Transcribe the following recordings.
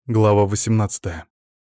Глава 18.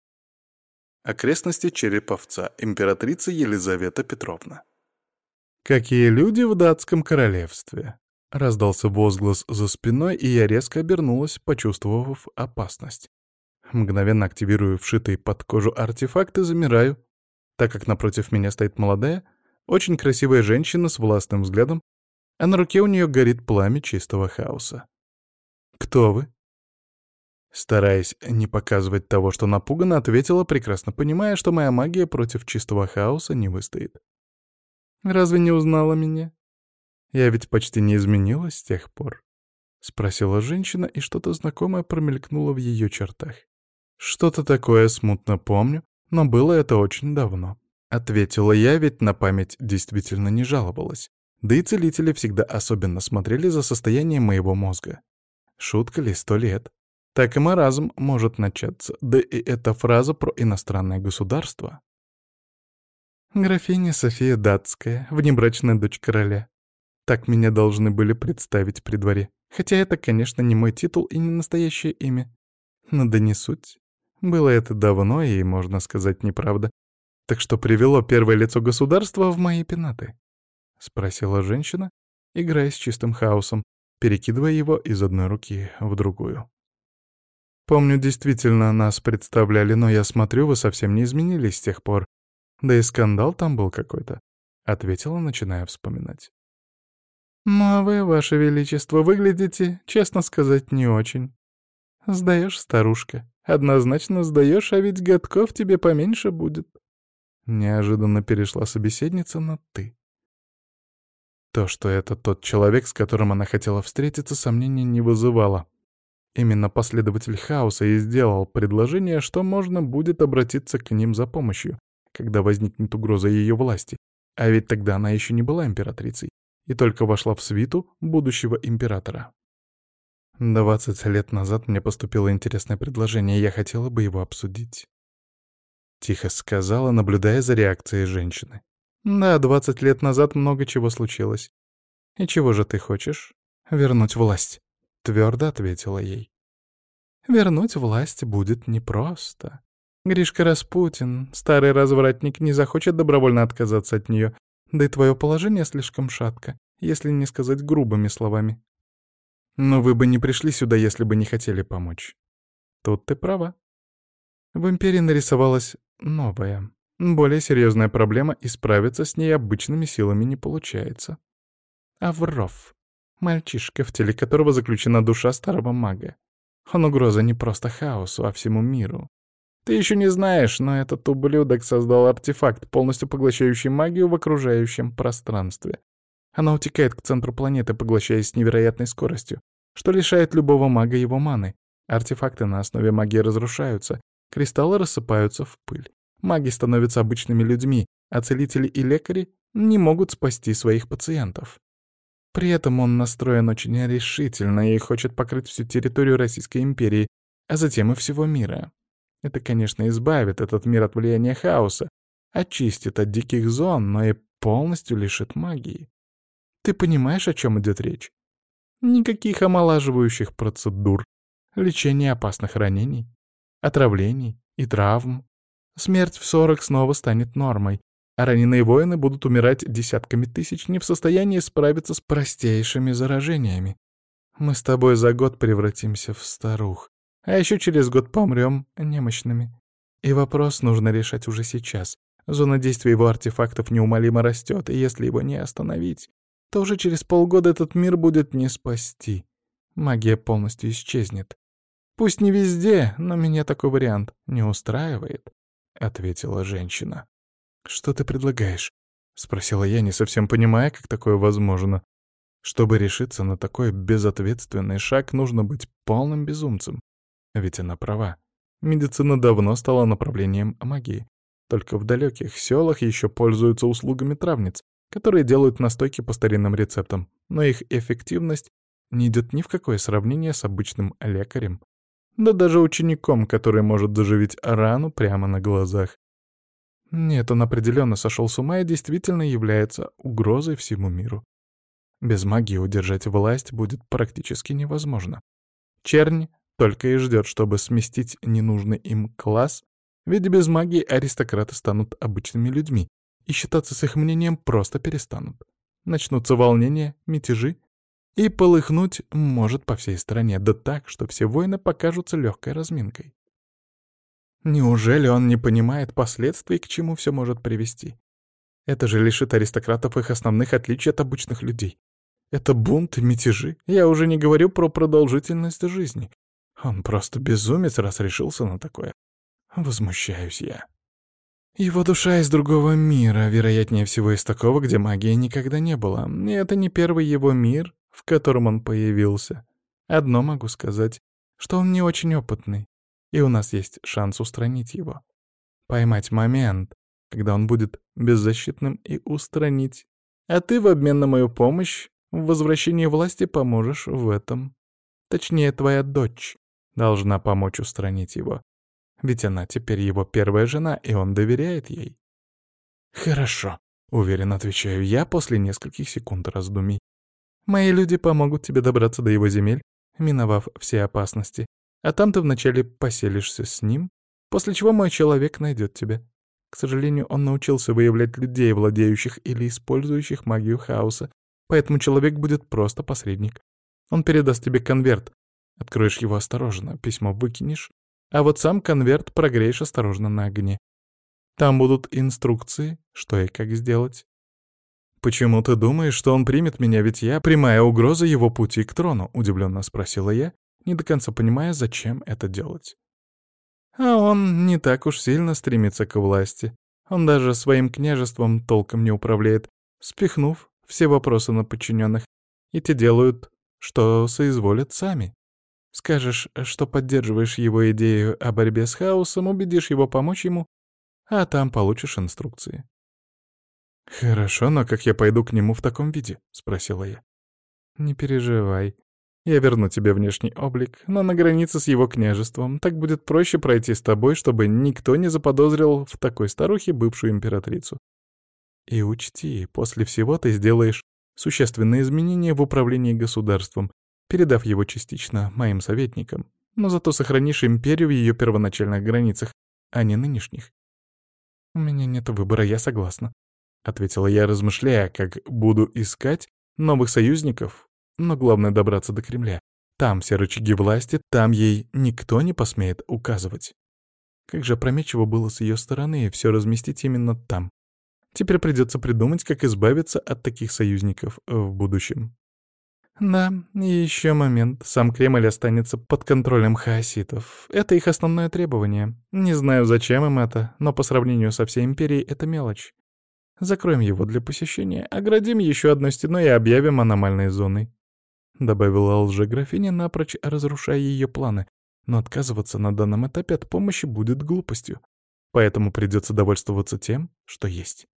Окрестности Череповца. Императрица Елизавета Петровна. «Какие люди в датском королевстве!» — раздался возглас за спиной, и я резко обернулась, почувствовав опасность. Мгновенно активирую вшитые под кожу артефакты, замираю, так как напротив меня стоит молодая, очень красивая женщина с властным взглядом, а на руке у нее горит пламя чистого хаоса. «Кто вы?» Стараясь не показывать того, что напугана, ответила, прекрасно понимая, что моя магия против чистого хаоса не выстоит. «Разве не узнала меня? Я ведь почти не изменилась с тех пор», — спросила женщина, и что-то знакомое промелькнуло в ее чертах. «Что-то такое смутно помню, но было это очень давно», — ответила я, ведь на память действительно не жаловалась. Да и целители всегда особенно смотрели за состоянием моего мозга. Шутка ли 100 лет? Так и маразм может начаться, да и эта фраза про иностранное государство. Графиня София Датская, внебрачная дочь короля. Так меня должны были представить при дворе. Хотя это, конечно, не мой титул и не настоящее имя. Но да не суть. Было это давно и, можно сказать, неправда. Так что привело первое лицо государства в мои пенаты? Спросила женщина, играя с чистым хаосом, перекидывая его из одной руки в другую. Помню, действительно, нас представляли, но я смотрю, вы совсем не изменились с тех пор. Да и скандал там был какой-то, — ответила, начиная вспоминать. Ну а вы, ваше величество, выглядите, честно сказать, не очень. Сдаешь, старушка. Однозначно сдаешь, а ведь годков тебе поменьше будет. Неожиданно перешла собеседница на «ты». То, что это тот человек, с которым она хотела встретиться, сомнений не вызывало. Именно последователь хаоса и сделал предложение, что можно будет обратиться к ним за помощью, когда возникнет угроза ее власти. А ведь тогда она еще не была императрицей и только вошла в свиту будущего императора. 20 лет назад мне поступило интересное предложение, и я хотела бы его обсудить. Тихо сказала, наблюдая за реакцией женщины. Да, 20 лет назад много чего случилось. И чего же ты хочешь? Вернуть власть. Твердо ответила ей. Вернуть власть будет непросто. Гришка Распутин, старый развратник, не захочет добровольно отказаться от нее, да и твое положение слишком шатко, если не сказать грубыми словами. Но вы бы не пришли сюда, если бы не хотели помочь. Тут ты права. В империи нарисовалась новая, более серьезная проблема, и справиться с ней обычными силами не получается. Авров. Мальчишка, в теле которого заключена душа старого мага. Он угроза не просто хаосу, а всему миру. Ты еще не знаешь, но этот ублюдок создал артефакт, полностью поглощающий магию в окружающем пространстве. Она утекает к центру планеты, поглощаясь с невероятной скоростью, что лишает любого мага его маны. Артефакты на основе магии разрушаются, кристаллы рассыпаются в пыль. Маги становятся обычными людьми, а целители и лекари не могут спасти своих пациентов. При этом он настроен очень решительно и хочет покрыть всю территорию Российской империи, а затем и всего мира. Это, конечно, избавит этот мир от влияния хаоса, очистит от диких зон, но и полностью лишит магии. Ты понимаешь, о чем идет речь? Никаких омолаживающих процедур, лечения опасных ранений, отравлений и травм. Смерть в 40 снова станет нормой, а раненые воины будут умирать десятками тысяч, не в состоянии справиться с простейшими заражениями. Мы с тобой за год превратимся в старух, а еще через год помрем немощными. И вопрос нужно решать уже сейчас. Зона действия его артефактов неумолимо растет, и если его не остановить, то уже через полгода этот мир будет не спасти. Магия полностью исчезнет. Пусть не везде, но меня такой вариант не устраивает, — ответила женщина. «Что ты предлагаешь?» — спросила я, не совсем понимая, как такое возможно. Чтобы решиться на такой безответственный шаг, нужно быть полным безумцем. Ведь она права. Медицина давно стала направлением магии. Только в далеких селах еще пользуются услугами травниц, которые делают настойки по старинным рецептам, но их эффективность не идет ни в какое сравнение с обычным лекарем. Да даже учеником, который может заживить рану прямо на глазах. Нет, он определенно сошел с ума и действительно является угрозой всему миру. Без магии удержать власть будет практически невозможно. Чернь только и ждет, чтобы сместить ненужный им класс, ведь без магии аристократы станут обычными людьми, и считаться с их мнением просто перестанут. Начнутся волнения, мятежи, и полыхнуть может по всей стране, да так, что все войны покажутся легкой разминкой. Неужели он не понимает последствий, к чему все может привести? Это же лишит аристократов их основных отличий от обычных людей. Это бунт и мятежи. Я уже не говорю про продолжительность жизни. Он просто безумец, раз решился на такое. Возмущаюсь я. Его душа из другого мира, вероятнее всего из такого, где магии никогда не было. И это не первый его мир, в котором он появился. Одно могу сказать, что он не очень опытный, и у нас есть шанс устранить его. Поймать момент, когда он будет беззащитным, и устранить. А ты в обмен на мою помощь в возвращении власти поможешь в этом. Точнее, твоя дочь должна помочь устранить его. Ведь она теперь его первая жена, и он доверяет ей. «Хорошо», — уверенно отвечаю я после нескольких секунд раздумий. «Мои люди помогут тебе добраться до его земель, миновав все опасности. А там ты вначале поселишься с ним, после чего мой человек найдет тебя. К сожалению, он научился выявлять людей, владеющих или использующих магию хаоса, поэтому человек будет просто посредник. Он передаст тебе конверт. Откроешь его осторожно, письмо выкинешь, а вот сам конверт прогреешь осторожно на огне. Там будут инструкции, что и как сделать. «Почему ты думаешь, что он примет меня, ведь я прямая угроза его пути к трону?» — удивленно спросила я, не до конца понимая, зачем это делать. А он не так уж сильно стремится к власти. Он даже своим княжеством толком не управляет, спихнув все вопросы на подчиненных, и те делают, что соизволят сами. Скажешь, что поддерживаешь его идею о борьбе с хаосом, убедишь его помочь ему, а там получишь инструкции. «Хорошо, но как я пойду к нему в таком виде?» — спросила я. «Не переживай. Я верну тебе внешний облик, но на границе с его княжеством. Так будет проще пройти с тобой, чтобы никто не заподозрил в такой старухе бывшую императрицу. И учти, после всего ты сделаешь существенные изменения в управлении государством, передав его частично моим советникам, но зато сохранишь империю в ее первоначальных границах, а не нынешних». «У меня нет выбора, я согласна», — ответила я, размышляя, как буду искать новых союзников, но главное добраться до Кремля. Там все рычаги власти, там ей никто не посмеет указывать. Как же опрометчиво было с ее стороны все разместить именно там. Теперь придется придумать, как избавиться от таких союзников в будущем. Да, и еще момент. Сам Кремль останется под контролем хаоситов. Это их основное требование. Не знаю, зачем им это, но по сравнению со всей империей это мелочь. Закроем его для посещения, оградим еще одной стеной и объявим аномальной зоной. Добавила лжеграфиня, напрочь разрушая ее планы, но отказываться на данном этапе от помощи будет глупостью, поэтому придется довольствоваться тем, что есть.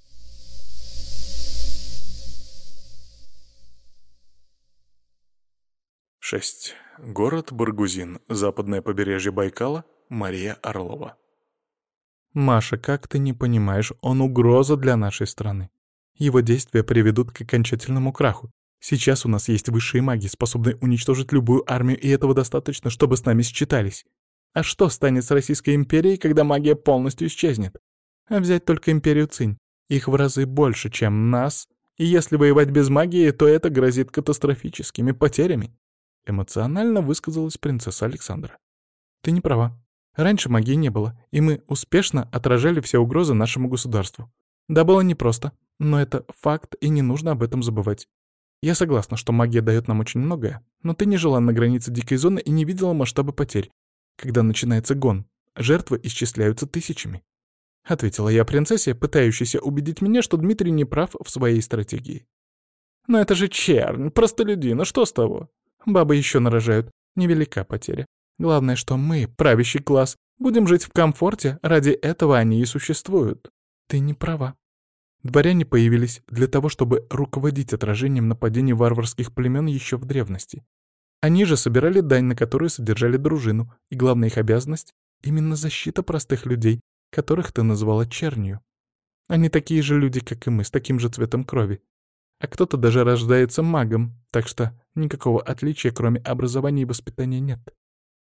Шесть. Город Баргузин. Западное побережье Байкала. Мария Орлова. «Маша, как ты не понимаешь, он угроза для нашей страны. Его действия приведут к окончательному краху. Сейчас у нас есть высшие маги, способные уничтожить любую армию, и этого достаточно, чтобы с нами считались. А что станет с Российской империей, когда магия полностью исчезнет? А взять только империю Цинь. Их в разы больше, чем нас, и если воевать без магии, то это грозит катастрофическими потерями». Эмоционально высказалась принцесса Александра. «Ты не права. Раньше магии не было, и мы успешно отражали все угрозы нашему государству. Да, было непросто, но это факт, и не нужно об этом забывать. Я согласна, что магия дает нам очень многое, но ты не жила на границе дикой зоны и не видела масштаба потерь. Когда начинается гон, жертвы исчисляются тысячами», — ответила я принцессе, пытающейся убедить меня, что Дмитрий не прав в своей стратегии. «Но это же чернь, простолюдина, что с того? Бабы еще нарожают, невелика потеря. Главное, что мы, правящий класс, будем жить в комфорте, ради этого они и существуют. Ты не права. Дворяне появились для того, чтобы руководить отражением нападений варварских племен еще в древности. Они же собирали дань, на которую содержали дружину, и главная их обязанность — именно защита простых людей, которых ты назвала чернью. Они такие же люди, как и мы, с таким же цветом крови. А кто-то даже рождается магом, так что никакого отличия, кроме образования и воспитания, нет.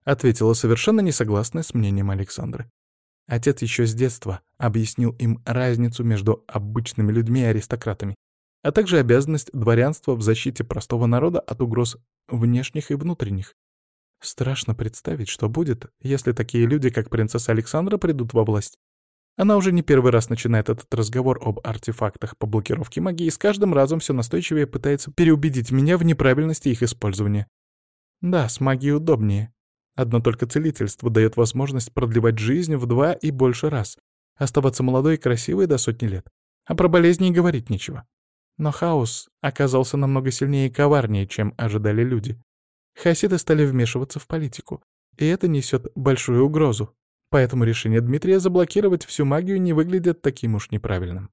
— ответила совершенно не согласная с мнением Александры. Отец еще с детства объяснил им разницу между обычными людьми и аристократами, а также обязанность дворянства в защите простого народа от угроз внешних и внутренних. Страшно представить, что будет, если такие люди, как принцесса Александра, придут во власть. Она уже не первый раз начинает этот разговор об артефактах по блокировке магии и с каждым разом все настойчивее пытается переубедить меня в неправильности их использования. Да, с магией удобнее. Одно только целительство дает возможность продлевать жизнь в 2 и больше раз, оставаться молодой и красивой до сотни лет. А про болезни и говорить нечего. Но хаос оказался намного сильнее и коварнее, чем ожидали люди. Хаоситы стали вмешиваться в политику, и это несет большую угрозу. Поэтому решение Дмитрия заблокировать всю магию не выглядит таким уж неправильным.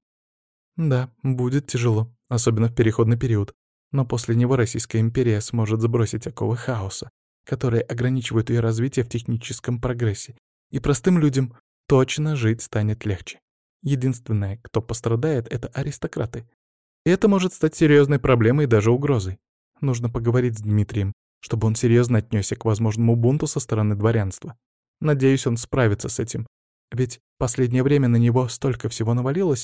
Да, будет тяжело, особенно в переходный период. Но после него Российская империя сможет сбросить оковы хаоса, которые ограничивают ее развитие в техническом прогрессе, и простым людям точно жить станет легче. Единственное, кто пострадает, это аристократы. И это может стать серьезной проблемой и даже угрозой. Нужно поговорить с Дмитрием, чтобы он серьезно отнесся к возможному бунту со стороны дворянства. Надеюсь, он справится с этим. Ведь последнее время на него столько всего навалилось.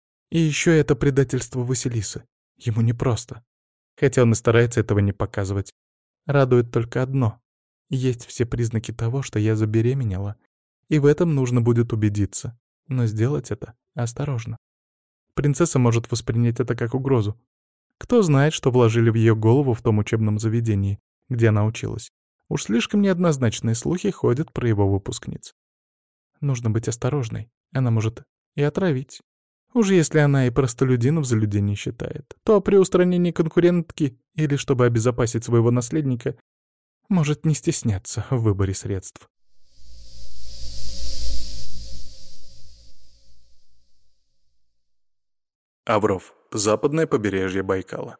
И еще это предательство Василисы. Ему непросто. Хотя он и старается этого не показывать. Радует только одно. Есть все признаки того, что я забеременела. И в этом нужно будет убедиться. Но сделать это осторожно. Принцесса может воспринять это как угрозу. Кто знает, что вложили в ее голову в том учебном заведении, где она училась. Уж слишком неоднозначные слухи ходят про его выпускниц. Нужно быть осторожной. Она может и отравить. Уж если она и простолюдинов за людей не считает, то при устранении конкурентки или чтобы обезопасить своего наследника может не стесняться в выборе средств. Авров. Западное побережье Байкала.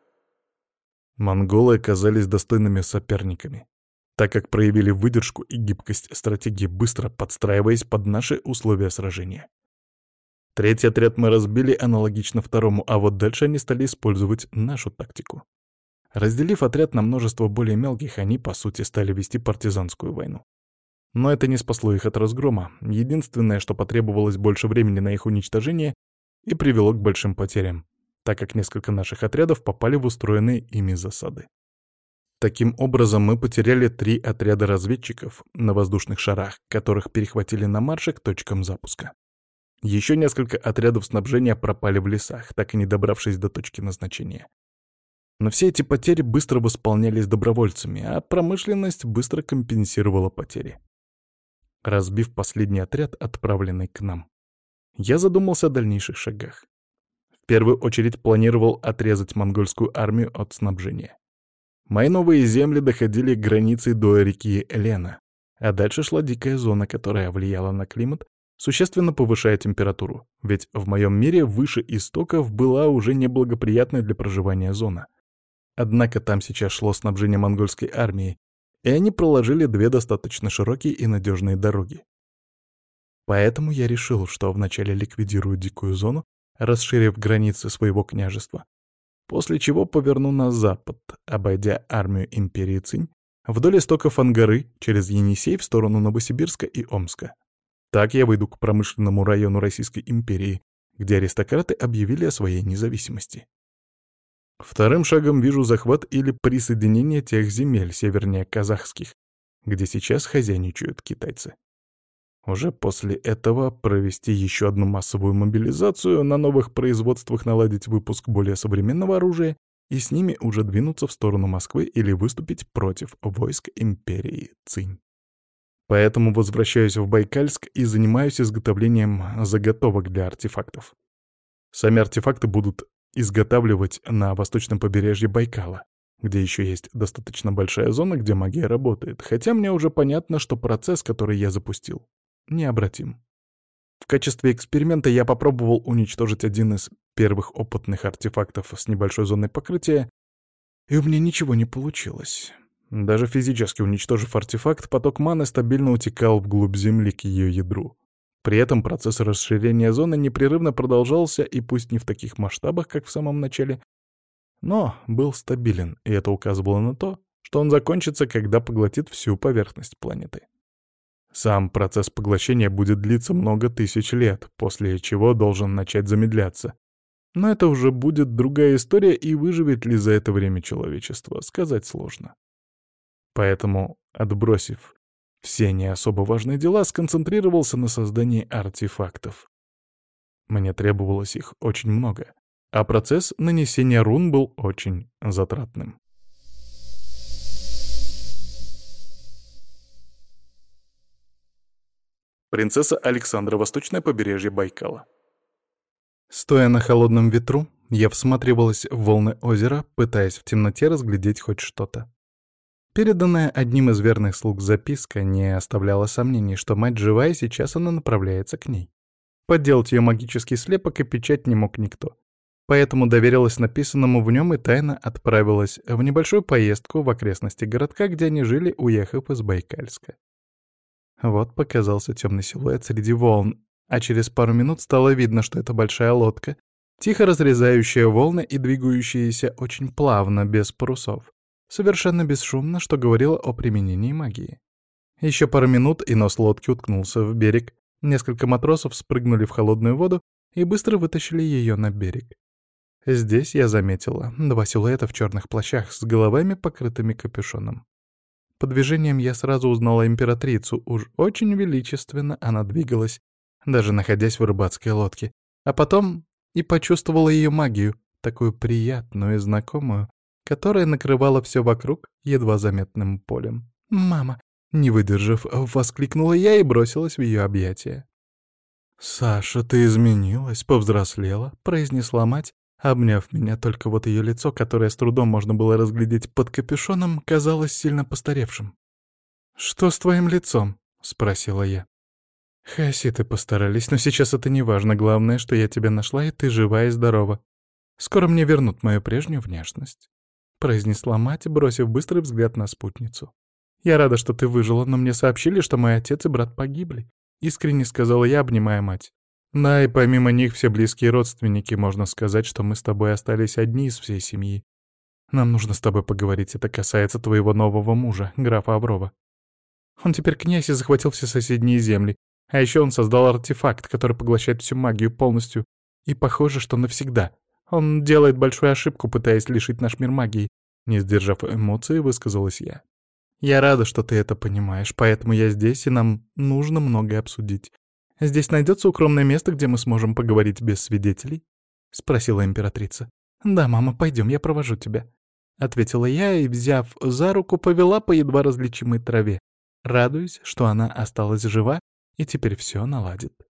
Монголы оказались достойными соперниками, так как проявили выдержку и гибкость стратегии, быстро подстраиваясь под наши условия сражения. Третий отряд мы разбили аналогично второму, а вот дальше они стали использовать нашу тактику. Разделив отряд на множество более мелких, они, по сути, стали вести партизанскую войну. Но это не спасло их от разгрома. Единственное, что потребовалось больше времени на их уничтожение и привело к большим потерям, так как несколько наших отрядов попали в устроенные ими засады. Таким образом, мы потеряли 3 отряда разведчиков на воздушных шарах, которых перехватили на марше к точкам запуска. Еще несколько отрядов снабжения пропали в лесах, так и не добравшись до точки назначения. Но все эти потери быстро восполнялись добровольцами, а промышленность быстро компенсировала потери. Разбив последний отряд, отправленный к нам, я задумался о дальнейших шагах. В первую очередь планировал отрезать монгольскую армию от снабжения. Мои новые земли доходили к границе до реки Лена, а дальше шла дикая зона, которая влияла на климат, существенно повышая температуру, ведь в моем мире выше истоков была уже неблагоприятная для проживания зона. Однако там сейчас шло снабжение монгольской армии, и они проложили 2 достаточно широкие и надежные дороги. Поэтому я решил, что вначале ликвидирую дикую зону, расширив границы своего княжества, после чего поверну на запад, обойдя армию империи Цинь, вдоль истоков Ангары, через Енисей в сторону Новосибирска и Омска. Так я выйду к промышленному району Российской империи, где аристократы объявили о своей независимости. Вторым шагом вижу захват или присоединение тех земель, севернее казахских, где сейчас хозяйничают китайцы. Уже после этого провести еще одну массовую мобилизацию, на новых производствах наладить выпуск более современного оружия и с ними уже двинуться в сторону Москвы или выступить против войск империи Цинь. Поэтому возвращаюсь в Байкальск и занимаюсь изготовлением заготовок для артефактов. Сами артефакты будут изготавливать на восточном побережье Байкала, где еще есть достаточно большая зона, где магия работает, хотя мне уже понятно, что процесс, который я запустил, необратим. В качестве эксперимента я попробовал уничтожить один из первых опытных артефактов с небольшой зоной покрытия, и у меня ничего не получилось. Даже физически уничтожив артефакт, поток маны стабильно утекал вглубь Земли к ее ядру. При этом процесс расширения зоны непрерывно продолжался, и пусть не в таких масштабах, как в самом начале, но был стабилен, и это указывало на то, что он закончится, когда поглотит всю поверхность планеты. Сам процесс поглощения будет длиться много тысяч лет, после чего должен начать замедляться. Но это уже будет другая история, и выживет ли за это время человечество, сказать сложно. Поэтому, отбросив все не особо важные дела, сконцентрировался на создании артефактов. Мне требовалось их очень много, а процесс нанесения рун был очень затратным. Принцесса Александра, восточное побережье Байкала. Стоя на холодном ветру, я всматривалась в волны озера, пытаясь в темноте разглядеть хоть что-то. Переданная одним из верных слуг записка не оставляла сомнений, что мать жива, и сейчас она направляется к ней. Подделать ее магический слепок и печать не мог никто. Поэтому доверилась написанному в нем и тайно отправилась в небольшую поездку в окрестности городка, где они жили, уехав из Байкальска. Вот показался темный силуэт среди волн, а через пару минут стало видно, что это большая лодка, тихо разрезающая волны и двигающаяся очень плавно, без парусов. Совершенно бесшумно, что говорило о применении магии. Еще пару минут, и нос лодки уткнулся в берег. Несколько матросов спрыгнули в холодную воду и быстро вытащили ее на берег. Здесь я заметила два силуэта в черных плащах с головами, покрытыми капюшоном. По движениям я сразу узнала императрицу, уж очень величественно она двигалась, даже находясь в рыбацкой лодке. А потом и почувствовала ее магию, такую приятную и знакомую, которая накрывала все вокруг едва заметным полем. «Мама!» — не выдержав, воскликнула я и бросилась в ее объятия. «Саша, ты изменилась, повзрослела», — произнесла мать, обняв меня, только вот ее лицо, которое с трудом можно было разглядеть под капюшоном, казалось сильно постаревшим. «Что с твоим лицом?» — спросила я. «Хаоситы постарались, но сейчас это не важно. Главное, что я тебя нашла, и ты жива и здорова. Скоро мне вернут мою прежнюю внешность», — произнесла мать, бросив быстрый взгляд на спутницу. «Я рада, что ты выжила, но мне сообщили, что мой отец и брат погибли», — искренне сказала я, обнимая мать. «Да, и помимо них все близкие родственники, можно сказать, что мы с тобой остались одни из всей семьи. Нам нужно с тобой поговорить, это касается твоего нового мужа, графа Аврова. Он теперь князь и захватил все соседние земли, а еще он создал артефакт, который поглощает всю магию полностью, и похоже, что навсегда. Он делает большую ошибку, пытаясь лишить наш мир магии», — не сдержав эмоций, высказалась я. «Я рада, что ты это понимаешь, поэтому я здесь, и нам нужно многое обсудить. Здесь найдется укромное место, где мы сможем поговорить без свидетелей?» — спросила императрица. «Да, мама, пойдем, я провожу тебя», — ответила я и, взяв за руку, повела по едва различимой траве, радуясь, что она осталась жива и теперь все наладит.